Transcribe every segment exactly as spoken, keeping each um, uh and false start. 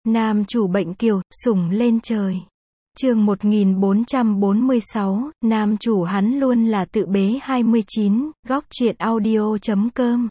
Nam chủ bệnh kiều, sủng lên trời. Chương một nghìn bốn trăm bốn mươi sáu, nam chủ hắn luôn là tự bế hai mươi chín, góc truyện audio chấm com.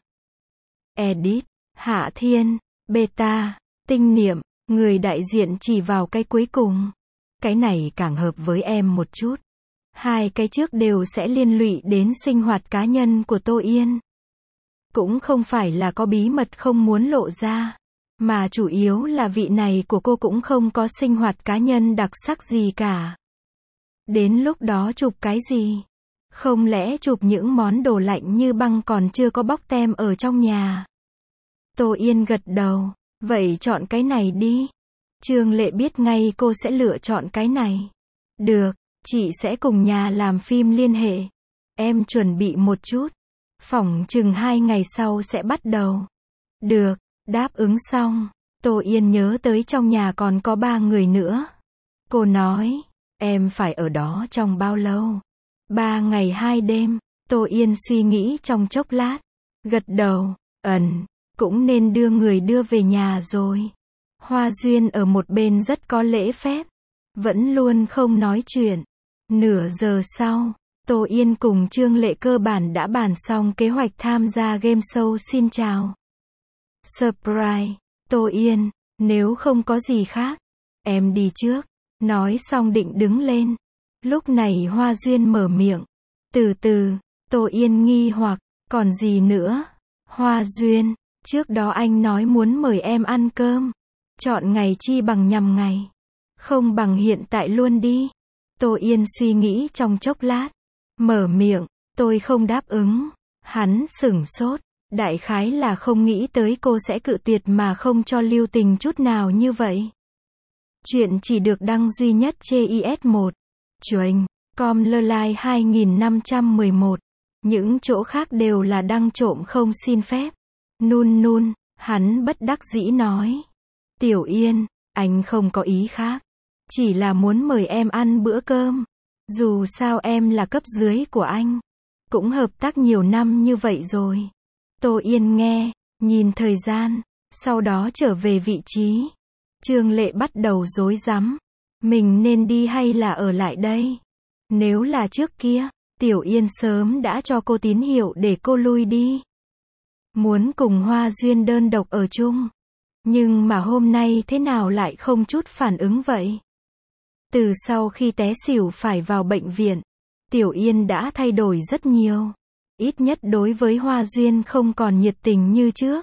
Edit, Hạ Thiên, Beta, Tinh Niệm, người đại diện chỉ vào cái cuối cùng. Cái này càng hợp với em một chút. Hai cái trước đều sẽ liên lụy đến sinh hoạt cá nhân của Tô Yên. Cũng không phải là có bí mật không muốn lộ ra, mà chủ yếu là vị này của cô cũng không có sinh hoạt cá nhân đặc sắc gì cả. Đến lúc đó chụp cái gì? Không lẽ chụp những món đồ lạnh như băng còn chưa có bóc tem ở trong nhà? Tô Yên gật đầu, vậy chọn cái này đi. Trương Lệ biết ngay cô sẽ lựa chọn cái này. Được, chị sẽ cùng nhà làm phim liên hệ. Em chuẩn bị một chút. Phỏng chừng hai ngày sau sẽ bắt đầu. Được, đáp ứng xong, Tô Yên nhớ tới trong nhà còn có ba người nữa. Cô nói, em phải ở đó trong bao lâu? Ba ngày hai đêm, Tô Yên suy nghĩ trong chốc lát. Gật đầu, ẩn, cũng nên đưa người đưa về nhà rồi. Hoa Duyên ở một bên rất có lễ phép, vẫn luôn không nói chuyện. Nửa giờ sau, Tô Yên cùng Trương Lệ cơ bản đã bàn xong kế hoạch tham gia game show Xin Chào. Surprise, Tô Yên, nếu không có gì khác, em đi trước. Nói xong định đứng lên. Lúc này Hoa Duyên mở miệng. Từ từ, Tô Yên nghi hoặc, còn gì nữa? Hoa Duyên, trước đó anh nói muốn mời em ăn cơm. Chọn ngày chi bằng nhằm ngày. Không bằng hiện tại luôn đi. Tô Yên suy nghĩ trong chốc lát. Mở miệng, tôi không đáp ứng. Hắn sửng sốt. Đại khái là không nghĩ tới cô sẽ cự tuyệt mà không cho lưu tình chút nào như vậy. Chuyện chỉ được đăng duy nhất trên i ét một. Chuềnh, com lơ lai hai nghìn năm trăm mười một. Những chỗ khác đều là đăng trộm không xin phép. Nun nun, hắn bất đắc dĩ nói. Tiểu Yên, anh không có ý khác. Chỉ là muốn mời em ăn bữa cơm. Dù sao em là cấp dưới của anh. Cũng hợp tác nhiều năm như vậy rồi. Tô Yên nghe, nhìn thời gian, sau đó trở về vị trí. Trương Lệ bắt đầu rối rắm. Mình nên đi hay là ở lại đây? Nếu là trước kia, Tiểu Yên sớm đã cho cô tín hiệu để cô lui đi. Muốn cùng Hoa Duyên đơn độc ở chung. Nhưng mà hôm nay thế nào lại không chút phản ứng vậy? Từ sau khi té xỉu phải vào bệnh viện, Tiểu Yên đã thay đổi rất nhiều. Ít nhất đối với Hoa Duyên không còn nhiệt tình như trước.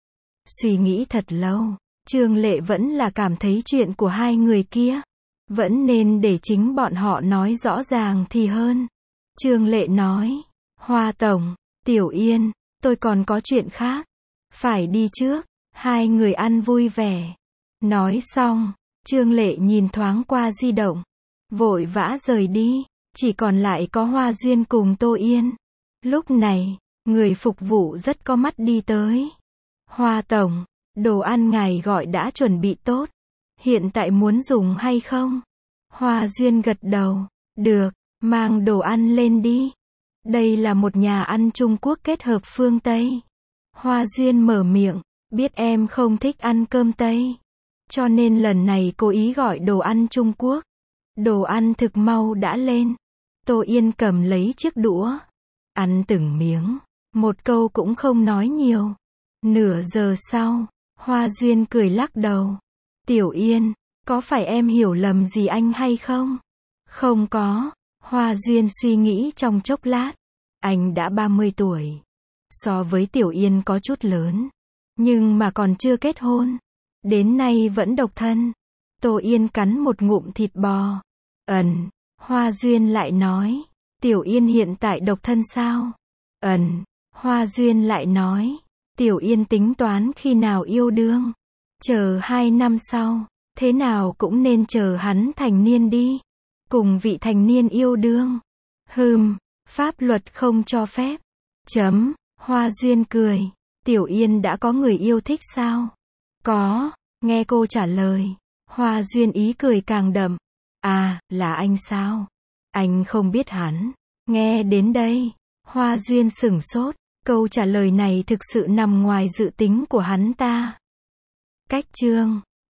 Suy nghĩ thật lâu, Trương Lệ vẫn là cảm thấy chuyện của hai người kia vẫn nên để chính bọn họ nói rõ ràng thì hơn. Trương Lệ nói, Hoa Tổng, Tiểu Yên, tôi còn có chuyện khác. Phải đi trước. Hai người ăn vui vẻ. Nói xong, Trương Lệ nhìn thoáng qua di động. Vội vã rời đi. Chỉ còn lại có Hoa Duyên cùng Tô Yên. Lúc này, người phục vụ rất có mắt đi tới. Hoa Tổng, đồ ăn ngài gọi đã chuẩn bị tốt. Hiện tại muốn dùng hay không? Hoa Duyên gật đầu. Được, mang đồ ăn lên đi. Đây là một nhà ăn Trung Quốc kết hợp phương Tây. Hoa Duyên mở miệng. Biết em không thích ăn cơm Tây. Cho nên lần này cố ý gọi đồ ăn Trung Quốc. Đồ ăn thực mau đã lên. Tô Yên cầm lấy chiếc đũa. Ăn từng miếng. Một câu cũng không nói nhiều. Nửa giờ sau, Hoa Duyên cười lắc đầu. Tiểu Yên, có phải em hiểu lầm gì anh hay không? Không có. Hoa Duyên suy nghĩ trong chốc lát. Anh đã ba mươi tuổi. So với Tiểu Yên có chút lớn. Nhưng mà còn chưa kết hôn. Đến nay vẫn độc thân. Tô Yên cắn một ngụm thịt bò. Ẩn. Hoa Duyên lại nói. Tiểu Yên hiện tại độc thân sao? Ẩn. Hoa Duyên lại nói. Tiểu Yên tính toán khi nào yêu đương. Chờ hai năm sau. Thế nào cũng nên chờ hắn thành niên đi. Cùng vị thành niên yêu đương. Hừm. Pháp luật không cho phép. Chấm. Hoa Duyên cười. Tiểu Yên đã có người yêu thích sao? Có. Nghe cô trả lời. Hoa Duyên ý cười càng đậm. À, là anh sao? Anh không biết hắn. Nghe đến đây, Hoa Duyên sửng sốt. Câu trả lời này thực sự nằm ngoài dự tính của hắn ta. Cách chương